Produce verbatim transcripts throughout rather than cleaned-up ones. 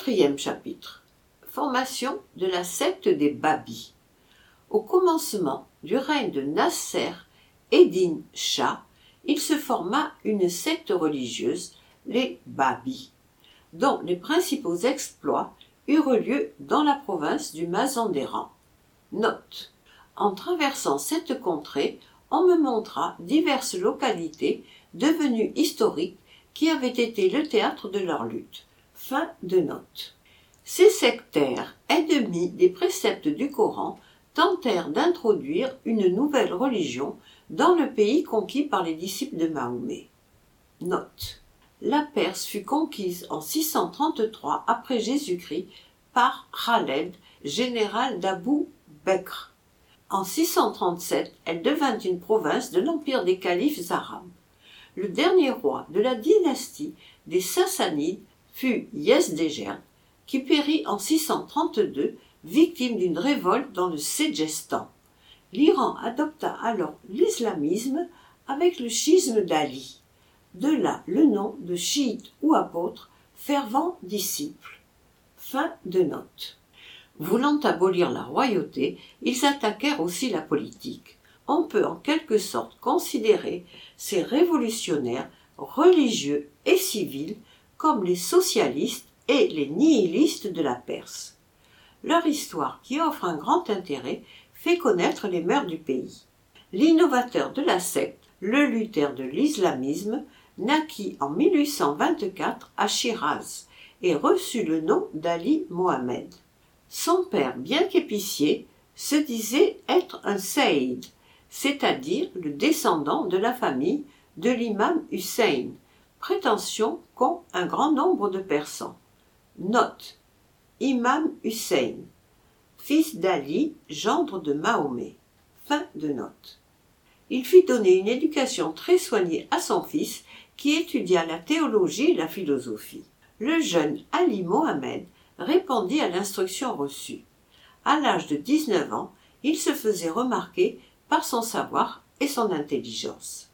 Quatrième chapitre. Formation de la secte des Babis. Au commencement du règne de Nasser Eddin Shah, il se forma une secte religieuse, les Babis, dont les principaux exploits eurent lieu dans la province du Mazandéran. Note. En traversant cette contrée, on me montra diverses localités devenues historiques qui avaient été le théâtre de leur lutte. Fin de note. Ces sectaires, ennemis des préceptes du Coran, tentèrent d'introduire une nouvelle religion dans le pays conquis par les disciples de Mahomet. Note. La Perse fut conquise en six cent trente-trois après Jésus-Christ par Khaled, général d'Abou Bekr. En six cent trente-sept, elle devint une province de l'empire des califes arabes. Le dernier roi de la dynastie des Sassanides fut Yezdégerd, qui périt en six cent trente-deux, victime d'une révolte dans le Sédjestan. L'Iran adopta alors l'islamisme avec le schisme d'Ali. De là le nom de chiite ou apôtre, fervent disciple. Fin de note. Voulant abolir la royauté, ils attaquèrent aussi la politique. On peut en quelque sorte considérer ces révolutionnaires religieux et civils comme les socialistes et les nihilistes de la Perse. Leur histoire, qui offre un grand intérêt, fait connaître les mœurs du pays. L'innovateur de la secte, le Luther de l'islamisme, naquit en mille huit cent vingt-quatre à Shiraz et reçut le nom d'Ali Mohammed. Son père, bien qu'épicier, se disait être un saïd, c'est-à-dire le descendant de la famille de l'imam Hussein, prétention qu'ont un grand nombre de Persans. Note. Imam Hussein, fils d'Ali, gendre de Mahomet. Fin de note. Il fit donner une éducation très soignée à son fils, qui étudia la théologie et la philosophie. Le jeune Ali Mohammed répondit à l'instruction reçue. À l'âge de dix-neuf ans, il se faisait remarquer par son savoir et son intelligence.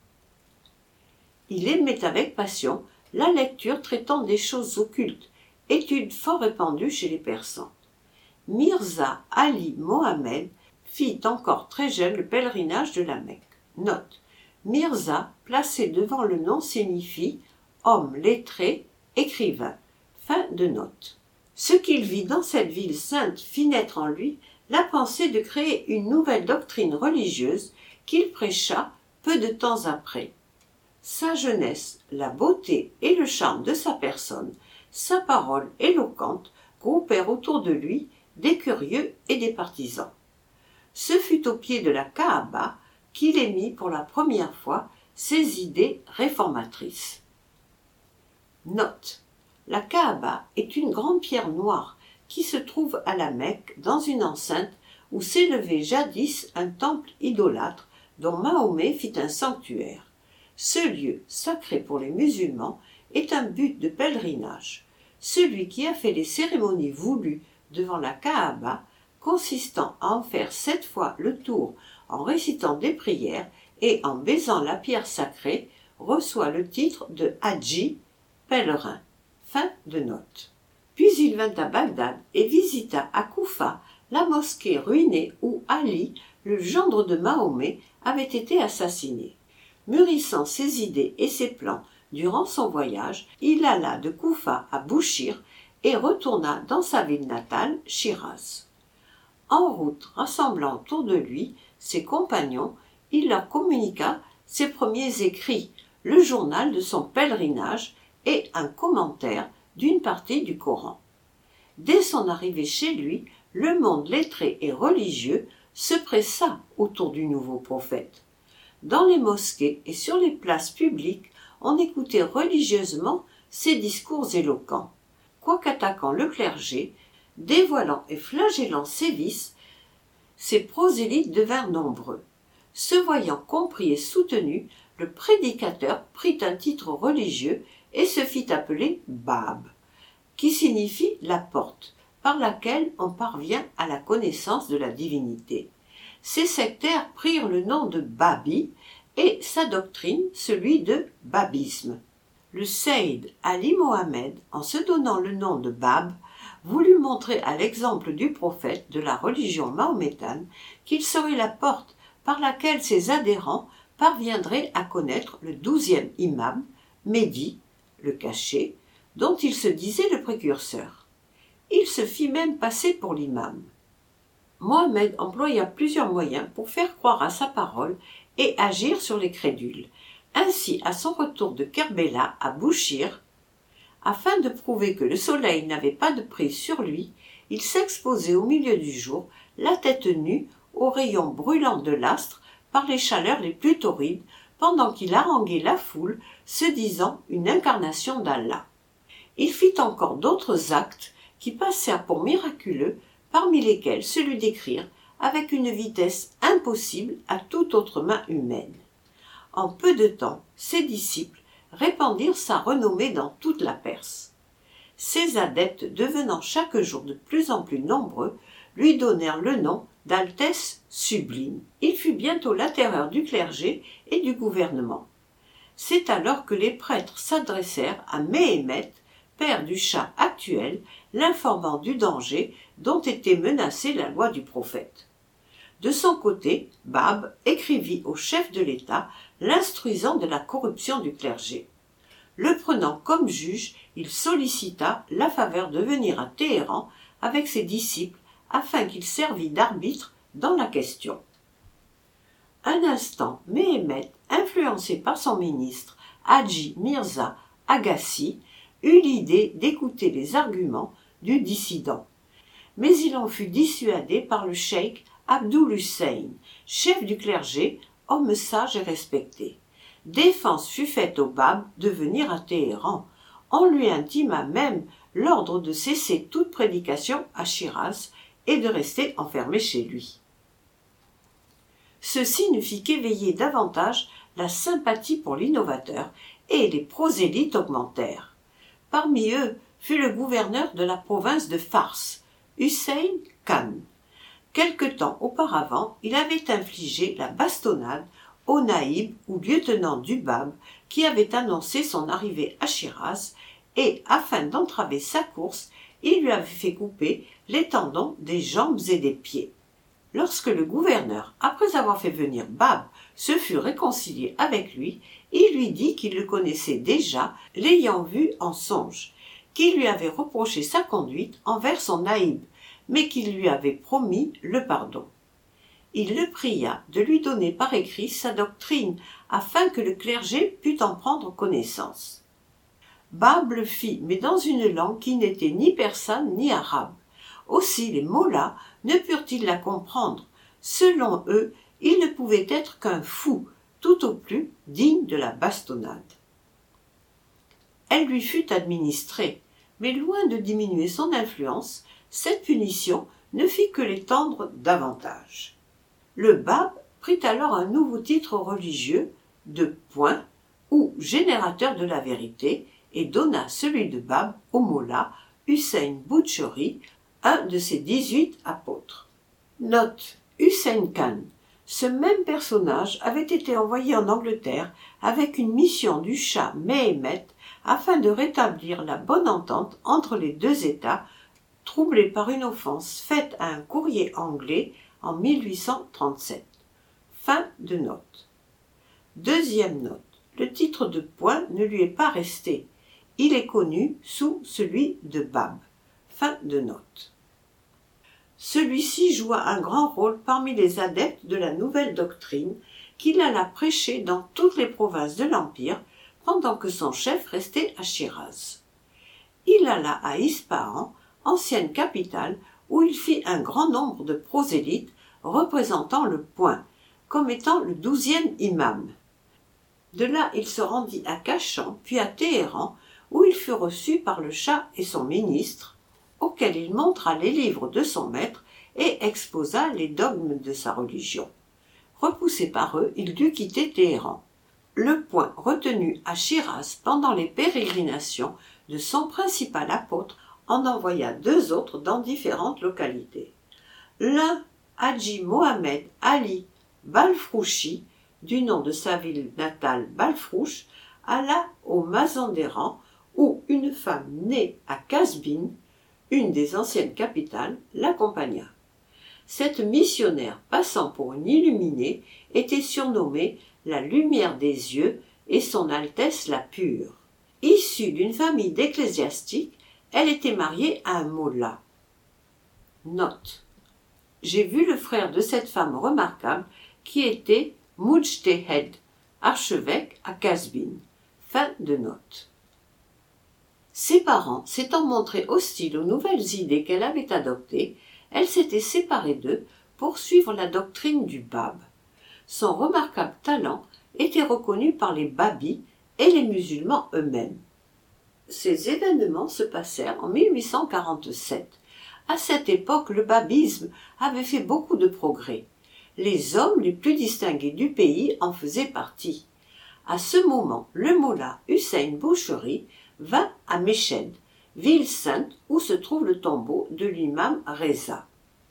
Il aimait avec passion la lecture traitant des choses occultes, étude fort répandue chez les Persans. Mirza Ali Mohammed fit encore très jeune le pèlerinage de la Mecque. Note. Mirza, placé devant le nom, signifie homme lettré, écrivain. Fin de note. Ce qu'il vit dans cette ville sainte fit naître en lui la pensée de créer une nouvelle doctrine religieuse qu'il prêcha peu de temps après. Sa jeunesse, la beauté et le charme de sa personne, sa parole éloquente groupèrent autour de lui des curieux et des partisans. Ce fut au pied de la Kaaba qu'il émit pour la première fois ses idées réformatrices. Note. La Kaaba est une grande pierre noire qui se trouve à la Mecque dans une enceinte où s'élevait jadis un temple idolâtre dont Mahomet fit un sanctuaire. Ce lieu, sacré pour les musulmans, est un but de pèlerinage. Celui qui a fait les cérémonies voulues devant la Kaaba, consistant à en faire sept fois le tour en récitant des prières et en baisant la pierre sacrée, reçoit le titre de Hadji, pèlerin. Fin de note. Puis il vint à Bagdad et visita à Koufa la mosquée ruinée où Ali, le gendre de Mahomet, avait été assassiné. Mûrissant ses idées et ses plans durant son voyage, il alla de Koufa à Bouchir et retourna dans sa ville natale, Shiraz. En route, rassemblant autour de lui ses compagnons, il leur communiqua ses premiers écrits, le journal de son pèlerinage et un commentaire d'une partie du Coran. Dès son arrivée chez lui, le monde lettré et religieux se pressa autour du nouveau prophète. Dans les mosquées et sur les places publiques, on écoutait religieusement ses discours éloquents. Quoiqu'attaquant le clergé, dévoilant et flagellant ses vices, ses prosélytes devinrent nombreux. Se voyant compris et soutenu, le prédicateur prit un titre religieux et se fit appeler Bab, qui signifie la porte, par laquelle on parvient à la connaissance de la divinité. Ces sectaires prirent le nom de Babi et sa doctrine celui de babisme. Le Seyyid Ali Mohammed, en se donnant le nom de Bab, voulut montrer à l'exemple du prophète de la religion mahométane qu'il serait la porte par laquelle ses adhérents parviendraient à connaître le douzième imam, Mehdi, le caché, dont il se disait le précurseur. Il se fit même passer pour l'imam. Mohammed employa plusieurs moyens pour faire croire à sa parole et agir sur les crédules. Ainsi, à son retour de Kerbela à Bouchir, afin de prouver que le soleil n'avait pas de prise sur lui, il s'exposait au milieu du jour, la tête nue, aux rayons brûlants de l'astre, par les chaleurs les plus torrides, pendant qu'il haranguait la foule, se disant une incarnation d'Allah. Il fit encore d'autres actes qui passèrent pour miraculeux, parmi lesquels celui d'écrire avec une vitesse impossible à toute autre main humaine. En peu de temps, ses disciples répandirent sa renommée dans toute la Perse. Ses adeptes, devenant chaque jour de plus en plus nombreux, lui donnèrent le nom d'Altesse sublime. Il fut bientôt la terreur du clergé et du gouvernement. C'est alors que les prêtres s'adressèrent à Méhémet, père du Shah actuel, l'informant du danger dont était menacée la loi du prophète. De son côté, Bab écrivit au chef de l'État l'instruisant de la corruption du clergé. Le prenant comme juge, il sollicita la faveur de venir à Téhéran avec ses disciples afin qu'il servît d'arbitre dans la question. Un instant, Méhémet, influencé par son ministre, Hadji Mirza Agassi, eut l'idée d'écouter les arguments du dissident. Mais il en fut dissuadé par le cheikh Abdul Hussein, chef du clergé, homme sage et respecté. Défense fut faite au Bab de venir à Téhéran. On lui intima même l'ordre de cesser toute prédication à Shiraz et de rester enfermé chez lui. Ceci ne fit qu'éveiller davantage la sympathie pour l'innovateur, et les prosélytes augmentèrent. Parmi eux fut le gouverneur de la province de Fars, Hussein Khan. Quelque temps auparavant, il avait infligé la bastonnade au naïb ou lieutenant du Bab qui avait annoncé son arrivée à Shiraz et, afin d'entraver sa course, il lui avait fait couper les tendons des jambes et des pieds. Lorsque le gouverneur, après avoir fait venir Bab, se fut réconcilié avec lui, il lui dit qu'il le connaissait déjà, l'ayant vu en songe, qu'il lui avait reproché sa conduite envers son naïb, mais qu'il lui avait promis le pardon. Il le pria de lui donner par écrit sa doctrine, afin que le clergé pût en prendre connaissance. Bab le fit, mais dans une langue qui n'était ni persane ni arabe. Aussi les mollahs ne purent-ils la comprendre. Selon eux, il ne pouvait être qu'un fou, tout au plus digne de la bastonnade. Elle lui fut administrée, mais loin de diminuer son influence, cette punition ne fit que l'étendre davantage. Le Bab prit alors un nouveau titre religieux de point ou générateur de la vérité et donna celui de Bab au mollah Hussein Boutchori, un de ses dix-huit apôtres. Note Hussein Khan. Ce même personnage avait été envoyé en Angleterre avec une mission du Shah Méhémet afin de rétablir la bonne entente entre les deux États, troublés par une offense faite à un courrier anglais en mille huit cent trente-sept. Fin de note. Deuxième note. Le titre de point ne lui est pas resté. Il est connu sous celui de Bab. Fin de note. Celui-ci joua un grand rôle parmi les adeptes de la nouvelle doctrine qu'il alla prêcher dans toutes les provinces de l'Empire pendant que son chef restait à Shiraz. Il alla à Ispahan, ancienne capitale, où il fit un grand nombre de prosélytes représentant le point, comme étant le douzième imam. De là, il se rendit à Cachan, puis à Téhéran, où il fut reçu par le Shah et son ministre, auquel il montra les livres de son maître et exposa les dogmes de sa religion. Repoussé par eux, il dut quitter Téhéran. Le point retenu à Shiraz pendant les pérégrinations de son principal apôtre en envoya deux autres dans différentes localités. L'un, Hadji Mohamed Ali Balfrouchi, du nom de sa ville natale Balfrouch, alla au Mazandéran, où une femme née à Casbin, une des anciennes capitales, l'accompagna. Cette missionnaire, passant pour une illuminée, était surnommée la lumière des yeux et son Altesse la pure. Issue d'une famille d'ecclésiastiques, elle était mariée à un mollah. Note. J'ai vu le frère de cette femme remarquable qui était Mujtehed, archevêque à Qazvin. Fin de note. Ses parents s'étant montrés hostiles aux nouvelles idées qu'elle avait adoptées, elle s'était séparée d'eux pour suivre la doctrine du Bab. Son remarquable talent était reconnu par les Babis et les musulmans eux-mêmes. Ces événements se passèrent en mille huit cent quarante-sept. À cette époque, le babisme avait fait beaucoup de progrès. Les hommes les plus distingués du pays en faisaient partie. À ce moment, le mollah Hussein Boucheri vint à Méchède, ville sainte où se trouve le tombeau de l'imam Reza.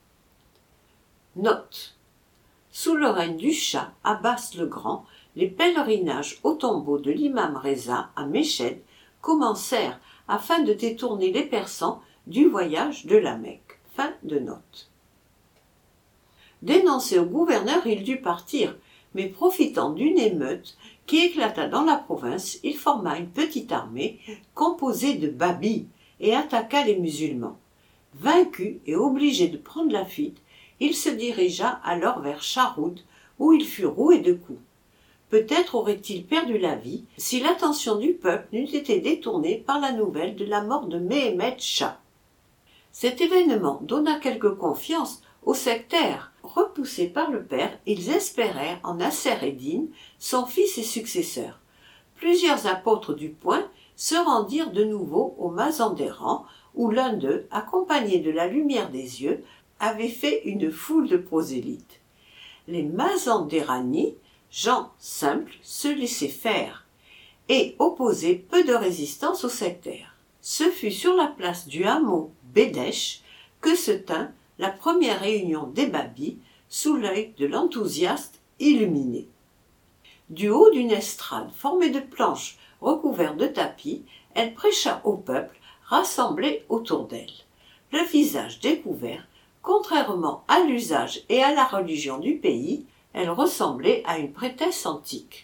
Note. Sous le règne du Shah Abbas le Grand, les pèlerinages au tombeau de l'imam Reza à Méchède commencèrent afin de détourner les Persans du voyage de la Mecque. Fin de note. Dénoncé au gouverneur, il dut partir, mais profitant d'une émeute qui éclata dans la province, il forma une petite armée composée de Babis et attaqua les musulmans. Vaincu et obligé de prendre la fuite, il se dirigea alors vers Charoud, où il fut roué de coups. Peut-être aurait-il perdu la vie si l'attention du peuple n'eût été détournée par la nouvelle de la mort de Mehemet Shah. Cet événement donna quelque confiance aux sectaires. Repoussés par le père, ils espérèrent en Nasser-ed-Din, son fils et successeur. Plusieurs apôtres du Point se rendirent de nouveau au Mazandéran, où l'un d'eux, accompagné de la lumière des yeux, avait fait une foule de prosélytes. Les Mazandérani, gens simples, se laissaient faire et opposaient peu de résistance aux sectaires. Ce fut sur la place du hameau Bédèche que se tint la première réunion des Babis sous l'œil de l'enthousiaste illuminé. Du haut d'une estrade formée de planches recouvertes de tapis, elle prêcha au peuple rassemblé autour d'elle. Le visage découvert, contrairement à l'usage et à la religion du pays, elle ressemblait à une prêtresse antique.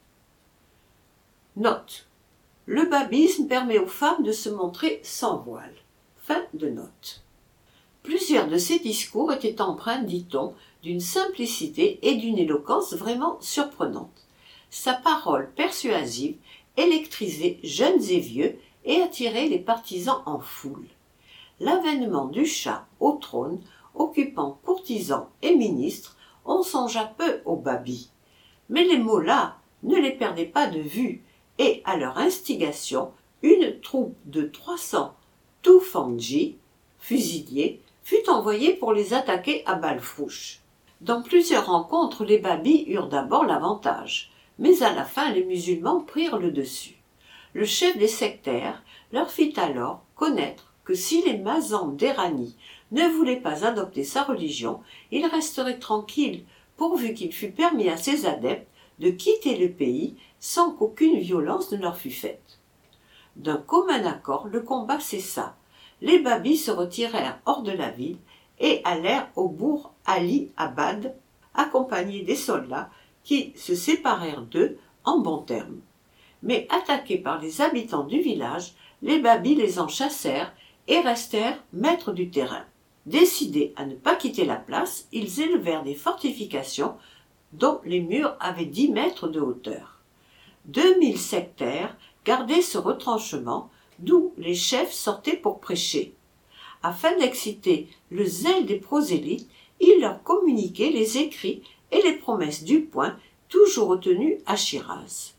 Note. Le babisme permet aux femmes de se montrer sans voile. Fin de note. Plusieurs de ses discours étaient empreints, dit-on, d'une simplicité et d'une éloquence vraiment surprenantes. Sa parole persuasive électrisait jeunes et vieux et attirait les partisans en foule. L'avènement du Shah au trône, occupant courtisans et ministres, on songea peu aux Babis. Mais les mollahs ne les perdaient pas de vue, et à leur instigation, une troupe de trois cents Toufandji, fusiliers, fut envoyée pour les attaquer à Balfrouche. Dans plusieurs rencontres, les Babis eurent d'abord l'avantage, mais à la fin les musulmans prirent le dessus. Le chef des sectaires leur fit alors connaître que si les Mazandérani ne voulaient pas adopter sa religion, ils resteraient tranquilles pourvu qu'il fût permis à ses adeptes de quitter le pays sans qu'aucune violence ne leur fût faite. D'un commun accord, le combat cessa. Les Babis se retirèrent hors de la ville et allèrent au bourg Ali Abad, accompagnés des soldats qui se séparèrent d'eux en bons termes. Mais attaqués par les habitants du village, les Babis les en chassèrent et restèrent maîtres du terrain. Décidés à ne pas quitter la place, ils élevèrent des fortifications dont les murs avaient dix mètres de hauteur. Deux mille sectaires gardaient ce retranchement, d'où les chefs sortaient pour prêcher. Afin d'exciter le zèle des prosélytes, ils leur communiquaient les écrits et les promesses du Point, toujours retenus à Chiraz.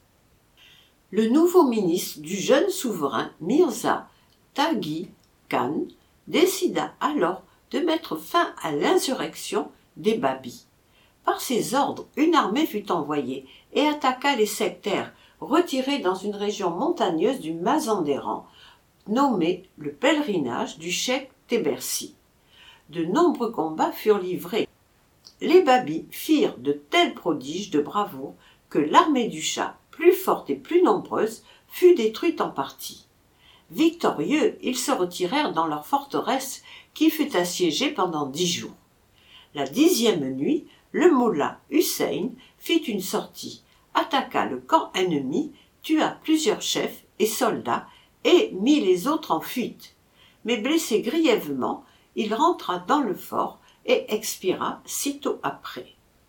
Le nouveau ministre du jeune souverain, Mirza Taghi Khan, décida alors de mettre fin à l'insurrection des Babis. Par ses ordres, une armée fut envoyée et attaqua les sectaires retirés dans une région montagneuse du Mazandéran, nommée le pèlerinage du cheikh Tébersi. De nombreux combats furent livrés. Les Babis firent de tels prodiges de bravoure que l'armée du Shah, plus forte et plus nombreuse, fut détruite en partie. Victorieux, ils se retirèrent dans leur forteresse qui fut assiégée pendant dix jours. La dixième nuit, le mollah Hussein fit une sortie, attaqua le camp ennemi, tua plusieurs chefs et soldats et mit les autres en fuite. Mais blessé grièvement, il rentra dans le fort et expira sitôt après.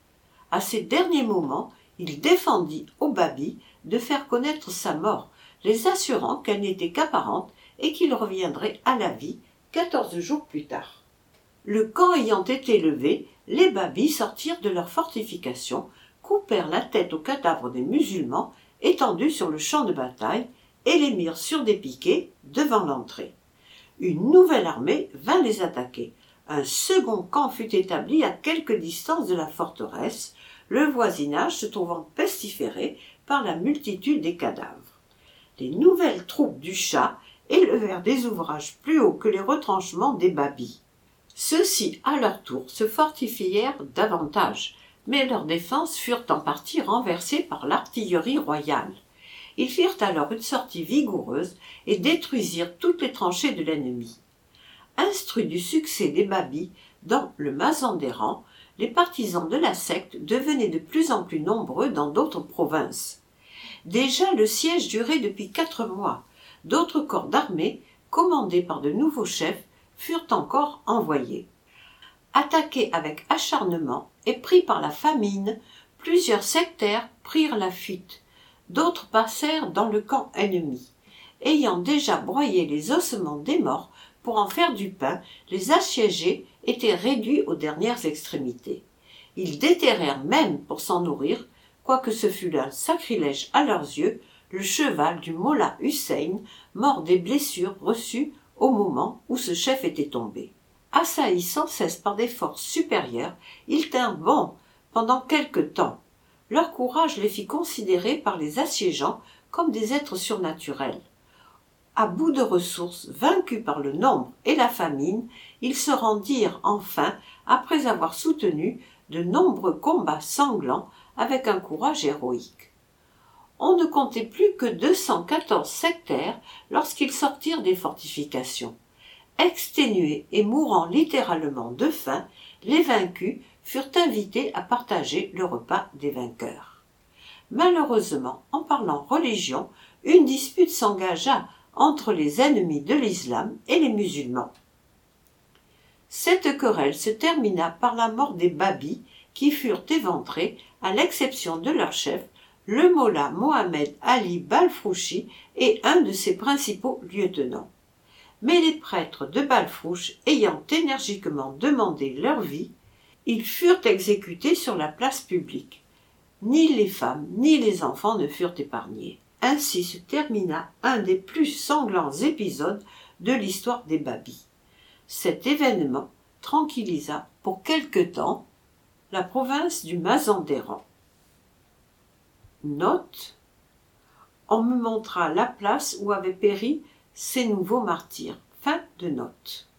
À ces derniers moments, il défendit aux Babis de faire connaître sa mort, les assurant qu'elle n'était qu'apparente et qu'il reviendrait à la vie quatorze jours plus tard. Le camp ayant été levé, les Babis sortirent de leurs fortifications, coupèrent la tête aux cadavres des musulmans étendus sur le champ de bataille et les mirent sur des piquets devant l'entrée. Une nouvelle armée vint les attaquer. Un second camp fut établi à quelque distance de la forteresse, le voisinage se trouvant pestiféré par la multitude des cadavres. Les nouvelles troupes du Shah élevèrent des ouvrages plus hauts que les retranchements des Babis. Ceux-ci, à leur tour, se fortifièrent davantage, mais leurs défenses furent en partie renversées par l'artillerie royale. Ils firent alors une sortie vigoureuse et détruisirent toutes les tranchées de l'ennemi. Instruits du succès des Babis dans le Mazandéran, les partisans de la secte devenaient de plus en plus nombreux dans d'autres provinces. Déjà le siège durait depuis quatre mois. D'autres corps d'armée, commandés par de nouveaux chefs, furent encore envoyés. Attaqués avec acharnement et pris par la famine, plusieurs sectaires prirent la fuite. D'autres passèrent dans le camp ennemi. Ayant déjà broyé les ossements des morts pour en faire du pain, les assiégés étaient réduits aux dernières extrémités. Ils déterrèrent même, pour s'en nourrir, quoique ce fût un sacrilège à leurs yeux, le cheval du mollah Hussein, mort des blessures reçues au moment où ce chef était tombé. Assaillis sans cesse par des forces supérieures, ils tinrent bon pendant quelque temps. Leur courage les fit considérer par les assiégeants comme des êtres surnaturels. À bout de ressources, vaincus par le nombre et la famine, ils se rendirent enfin après avoir soutenu de nombreux combats sanglants avec un courage héroïque. On ne comptait plus que deux cent quatorze sectaires lorsqu'ils sortirent des fortifications. Exténués et mourant littéralement de faim, les vaincus furent invités à partager le repas des vainqueurs. Malheureusement, en parlant religion, une dispute s'engagea entre les ennemis de l'islam et les musulmans. Cette querelle se termina par la mort des Babis qui furent éventrés, à l'exception de leur chef, le mollah Mohammed Ali Balfrouchi et un de ses principaux lieutenants. Mais les prêtres de Balfrouch ayant énergiquement demandé leur vie, ils furent exécutés sur la place publique. Ni les femmes ni les enfants ne furent épargnés. Ainsi se termina un des plus sanglants épisodes de l'histoire des Babis. Cet événement tranquillisa pour quelque temps la province du Mazandéran. Note: on me montra la place où avaient péri ces nouveaux martyrs. Fin de note.